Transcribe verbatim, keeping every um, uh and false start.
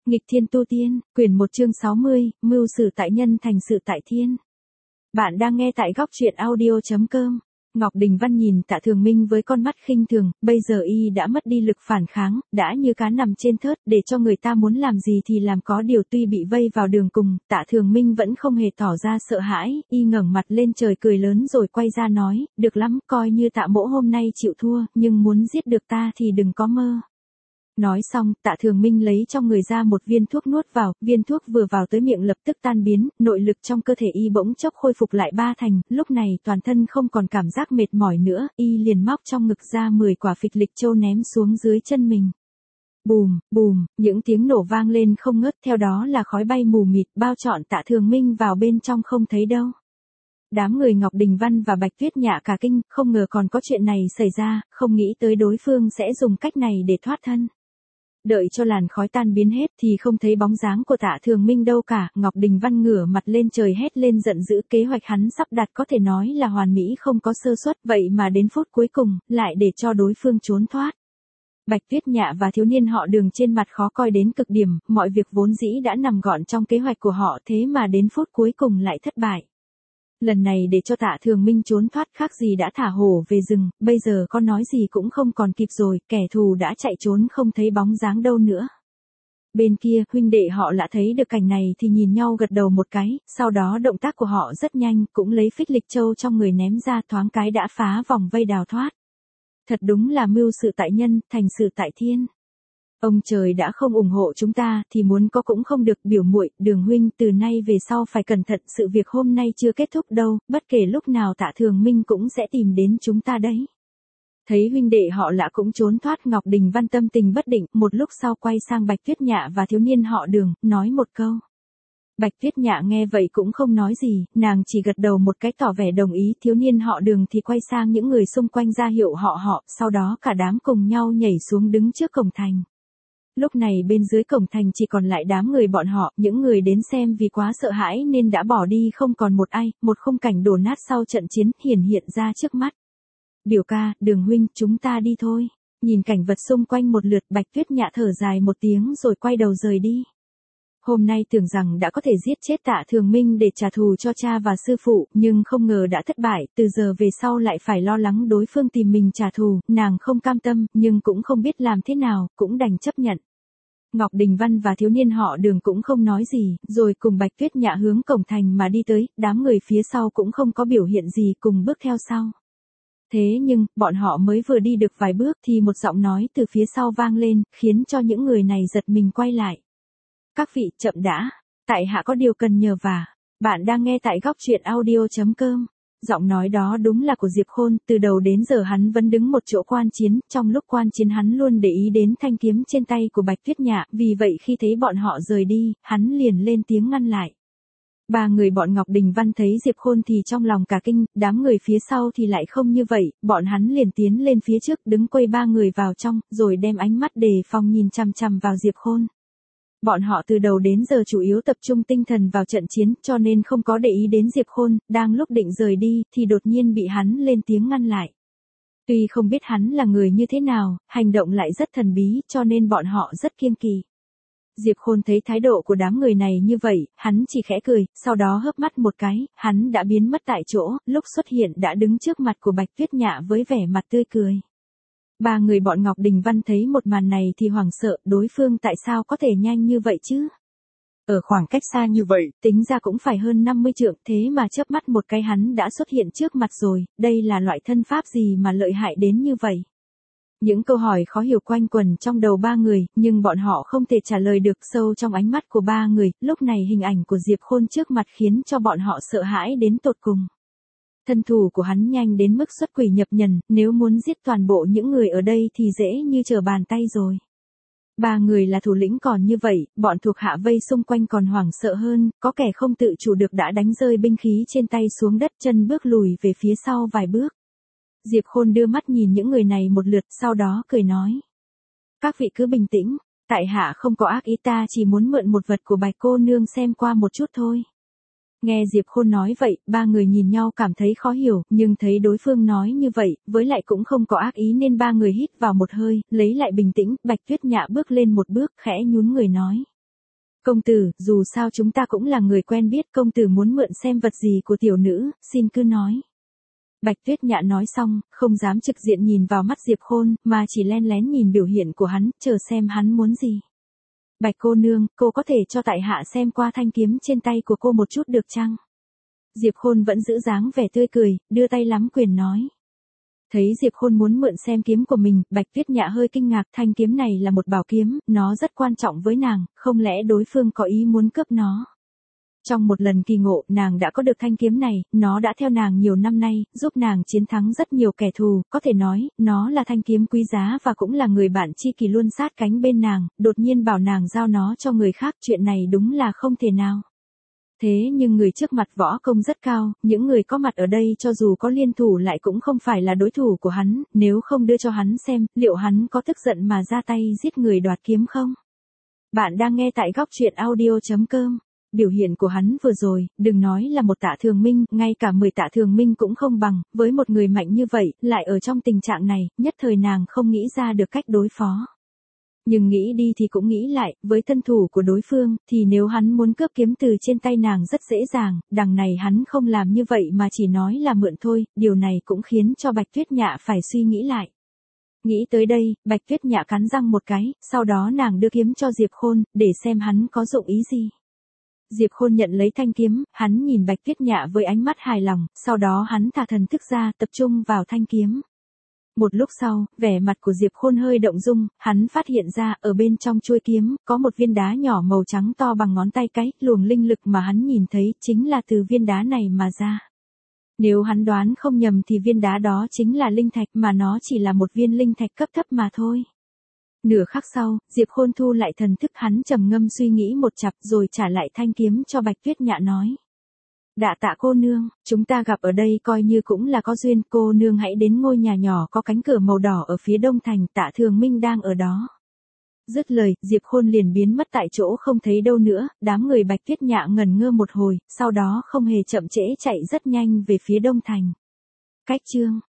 Nghịch thiên tu tiên, quyển một chương sáu mươi, mưu sử tại nhân thành sự tại thiên. Bạn đang nghe tại góc truyện audio chấm com. Ngọc Đình Văn nhìn Tạ Thường Minh với con mắt khinh thường, bây giờ y đã mất đi lực phản kháng, đã như cá nằm trên thớt, để cho người ta muốn làm gì thì làm, có điều tuy bị vây vào đường cùng, Tạ Thường Minh vẫn không hề tỏ ra sợ hãi, y ngẩng mặt lên trời cười lớn rồi quay ra nói, được lắm, coi như Tạ mỗ hôm nay chịu thua, nhưng muốn giết được ta thì đừng có mơ. Nói xong, Tạ Thường Minh lấy trong người ra một viên thuốc nuốt vào, viên thuốc vừa vào tới miệng lập tức tan biến, nội lực trong cơ thể y bỗng chốc khôi phục lại ba thành, lúc này toàn thân không còn cảm giác mệt mỏi nữa, y liền móc trong ngực ra mười quả phịch lịch châu ném xuống dưới chân mình. Bùm, bùm, những tiếng nổ vang lên không ngớt, theo đó là khói bay mù mịt, bao trọn Tạ Thường Minh vào bên trong không thấy đâu. Đám người Ngọc Đình Văn và Bạch Tuyết Nhạ cả kinh, không ngờ còn có chuyện này xảy ra, không nghĩ tới đối phương sẽ dùng cách này để thoát thân. Đợi cho làn khói tan biến hết thì không thấy bóng dáng của Tạ Thường Minh đâu cả, Ngọc Đình Văn ngửa mặt lên trời hét lên giận dữ, kế hoạch hắn sắp đặt có thể nói là hoàn mỹ không có sơ suất, vậy mà đến phút cuối cùng, lại để cho đối phương trốn thoát. Bạch Tuyết Nhạ và thiếu niên họ Đường trên mặt khó coi đến cực điểm, mọi việc vốn dĩ đã nằm gọn trong kế hoạch của họ, thế mà đến phút cuối cùng lại thất bại. Lần này để cho Tạ Thường Minh trốn thoát khác gì đã thả hổ về rừng, bây giờ có nói gì cũng không còn kịp rồi, kẻ thù đã chạy trốn không thấy bóng dáng đâu nữa. Bên kia, huynh đệ họ Lã thấy được cảnh này thì nhìn nhau gật đầu một cái, sau đó động tác của họ rất nhanh, cũng lấy phích lịch châu trong người ném ra, thoáng cái đã phá vòng vây đào thoát. Thật đúng là mưu sự tại nhân, thành sự tại thiên. Ông trời đã không ủng hộ chúng ta, thì muốn có cũng không được, biểu muội, Đường huynh, từ nay về sau phải cẩn thận, sự việc hôm nay chưa kết thúc đâu, bất kể lúc nào Tạ Thường Minh cũng sẽ tìm đến chúng ta đấy. Thấy huynh đệ họ Lã cũng trốn thoát, Ngọc Đình Văn tâm tình bất định, một lúc sau quay sang Bạch Tuyết Nhạ và thiếu niên họ Đường, nói một câu. Bạch Tuyết Nhạ nghe vậy cũng không nói gì, nàng chỉ gật đầu một cái tỏ vẻ đồng ý, thiếu niên họ Đường thì quay sang những người xung quanh ra hiệu họ họ, sau đó cả đám cùng nhau nhảy xuống đứng trước cổng thành. Lúc này bên dưới cổng thành chỉ còn lại đám người bọn họ, những người đến xem vì quá sợ hãi nên đã bỏ đi không còn một ai, một khung cảnh đổ nát sau trận chiến hiển hiện ra trước mắt. Biểu ca, Đường huynh, chúng ta đi thôi. Nhìn cảnh vật xung quanh một lượt, Bạch Tuyết Nhạ thở dài một tiếng rồi quay đầu rời đi. Hôm nay tưởng rằng đã có thể giết chết Tạ Thường Minh để trả thù cho cha và sư phụ, nhưng không ngờ đã thất bại, từ giờ về sau lại phải lo lắng đối phương tìm mình trả thù, nàng không cam tâm, nhưng cũng không biết làm thế nào, cũng đành chấp nhận. Ngọc Đình Văn và thiếu niên họ Đường cũng không nói gì, rồi cùng Bạch Tuyết Nhạ hướng cổng thành mà đi tới, đám người phía sau cũng không có biểu hiện gì, cùng bước theo sau. Thế nhưng, bọn họ mới vừa đi được vài bước thì một giọng nói từ phía sau vang lên, khiến cho những người này giật mình quay lại. Các vị, chậm đã, tại hạ có điều cần nhờ vả. Bạn đang nghe tại góc truyện audio chấm com. Giọng nói đó đúng là của Diệp Khôn, từ đầu đến giờ hắn vẫn đứng một chỗ quan chiến, trong lúc quan chiến hắn luôn để ý đến thanh kiếm trên tay của Bạch Tuyết Nhạ, vì vậy khi thấy bọn họ rời đi, hắn liền lên tiếng ngăn lại. Ba người bọn Ngọc Đình Văn thấy Diệp Khôn thì trong lòng cả kinh, đám người phía sau thì lại không như vậy, bọn hắn liền tiến lên phía trước đứng quây ba người vào trong, rồi đem ánh mắt đề phòng nhìn chằm chằm vào Diệp Khôn. Bọn họ từ đầu đến giờ chủ yếu tập trung tinh thần vào trận chiến, cho nên không có để ý đến Diệp Khôn, đang lúc định rời đi, thì đột nhiên bị hắn lên tiếng ngăn lại. Tuy không biết hắn là người như thế nào, hành động lại rất thần bí, cho nên bọn họ rất kiêng kỵ. Diệp Khôn thấy thái độ của đám người này như vậy, hắn chỉ khẽ cười, sau đó hớp mắt một cái, hắn đã biến mất tại chỗ, lúc xuất hiện đã đứng trước mặt của Bạch Tuyết Nhạ với vẻ mặt tươi cười. Ba người bọn Ngọc Đình Văn thấy một màn này thì hoảng sợ, đối phương tại sao có thể nhanh như vậy chứ? Ở khoảng cách xa như vậy, tính ra cũng phải hơn năm mươi trượng, thế mà chớp mắt một cái hắn đã xuất hiện trước mặt rồi, đây là loại thân pháp gì mà lợi hại đến như vậy? Những câu hỏi khó hiểu quanh quẩn trong đầu ba người, nhưng bọn họ không thể trả lời được, sâu trong ánh mắt của ba người, lúc này hình ảnh của Diệp Khôn trước mặt khiến cho bọn họ sợ hãi đến tột cùng. Thân thủ của hắn nhanh đến mức xuất quỷ nhập nhần, nếu muốn giết toàn bộ những người ở đây thì dễ như trở bàn tay rồi. Ba người là thủ lĩnh còn như vậy, bọn thuộc hạ vây xung quanh còn hoảng sợ hơn, có kẻ không tự chủ được đã đánh rơi binh khí trên tay xuống đất, chân bước lùi về phía sau vài bước. Diệp Khôn đưa mắt nhìn những người này một lượt, sau đó cười nói. Các vị cứ bình tĩnh, tại hạ không có ác ý, ta chỉ muốn mượn một vật của Bạch cô nương xem qua một chút thôi. Nghe Diệp Khôn nói vậy, ba người nhìn nhau cảm thấy khó hiểu, nhưng thấy đối phương nói như vậy, với lại cũng không có ác ý nên ba người hít vào một hơi, lấy lại bình tĩnh, Bạch Tuyết Nhạ bước lên một bước, khẽ nhún người nói. Công tử, dù sao chúng ta cũng là người quen biết, công tử muốn mượn xem vật gì của tiểu nữ, xin cứ nói. Bạch Tuyết Nhã nói xong, không dám trực diện nhìn vào mắt Diệp Khôn, mà chỉ len lén nhìn biểu hiện của hắn, chờ xem hắn muốn gì. Bạch cô nương, cô có thể cho tại hạ xem qua thanh kiếm trên tay của cô một chút được chăng? Diệp Khôn vẫn giữ dáng vẻ tươi cười, đưa tay lắm quyền nói. Thấy Diệp Khôn muốn mượn xem kiếm của mình, Bạch Tuyết Nhã hơi kinh ngạc, thanh kiếm này là một bảo kiếm, nó rất quan trọng với nàng, không lẽ đối phương có ý muốn cướp nó. Trong một lần kỳ ngộ, nàng đã có được thanh kiếm này, nó đã theo nàng nhiều năm nay, giúp nàng chiến thắng rất nhiều kẻ thù, có thể nói, nó là thanh kiếm quý giá và cũng là người bạn tri kỷ luôn sát cánh bên nàng, đột nhiên bảo nàng giao nó cho người khác, chuyện này đúng là không thể nào. Thế nhưng người trước mặt võ công rất cao, những người có mặt ở đây cho dù có liên thủ lại cũng không phải là đối thủ của hắn, nếu không đưa cho hắn xem, liệu hắn có tức giận mà ra tay giết người đoạt kiếm không? Bạn đang nghe tại góc truyện audio chấm com. Biểu hiện của hắn vừa rồi, đừng nói là một Tạ Thường Minh, ngay cả mười Tạ Thường Minh cũng không bằng, với một người mạnh như vậy, lại ở trong tình trạng này, nhất thời nàng không nghĩ ra được cách đối phó. Nhưng nghĩ đi thì cũng nghĩ lại, với thân thủ của đối phương, thì nếu hắn muốn cướp kiếm từ trên tay nàng rất dễ dàng, đằng này hắn không làm như vậy mà chỉ nói là mượn thôi, điều này cũng khiến cho Bạch Tuyết Nhã phải suy nghĩ lại. Nghĩ tới đây, Bạch Tuyết Nhã cắn răng một cái, sau đó nàng đưa kiếm cho Diệp Khôn, để xem hắn có dụng ý gì. Diệp Khôn nhận lấy thanh kiếm, hắn nhìn Bạch Tuyết Nhã với ánh mắt hài lòng, sau đó hắn thả thần thức ra, tập trung vào thanh kiếm. Một lúc sau, vẻ mặt của Diệp Khôn hơi động dung, hắn phát hiện ra, ở bên trong chuôi kiếm, có một viên đá nhỏ màu trắng to bằng ngón tay cái, luồng linh lực mà hắn nhìn thấy, chính là từ viên đá này mà ra. Nếu hắn đoán không nhầm thì viên đá đó chính là linh thạch, mà nó chỉ là một viên linh thạch cấp thấp mà thôi. Nửa khắc sau, Diệp Khôn thu lại thần thức, hắn trầm ngâm suy nghĩ một chặp rồi trả lại thanh kiếm cho Bạch Tuyết Nhã nói. Đạ tạ cô nương, chúng ta gặp ở đây coi như cũng là có duyên, cô nương hãy đến ngôi nhà nhỏ có cánh cửa màu đỏ ở phía đông thành, Tạ Thường Minh đang ở đó. Dứt lời, Diệp Khôn liền biến mất tại chỗ không thấy đâu nữa, đám người Bạch Tuyết Nhã ngẩn ngơ một hồi, sau đó không hề chậm trễ chạy rất nhanh về phía đông thành. Cách chương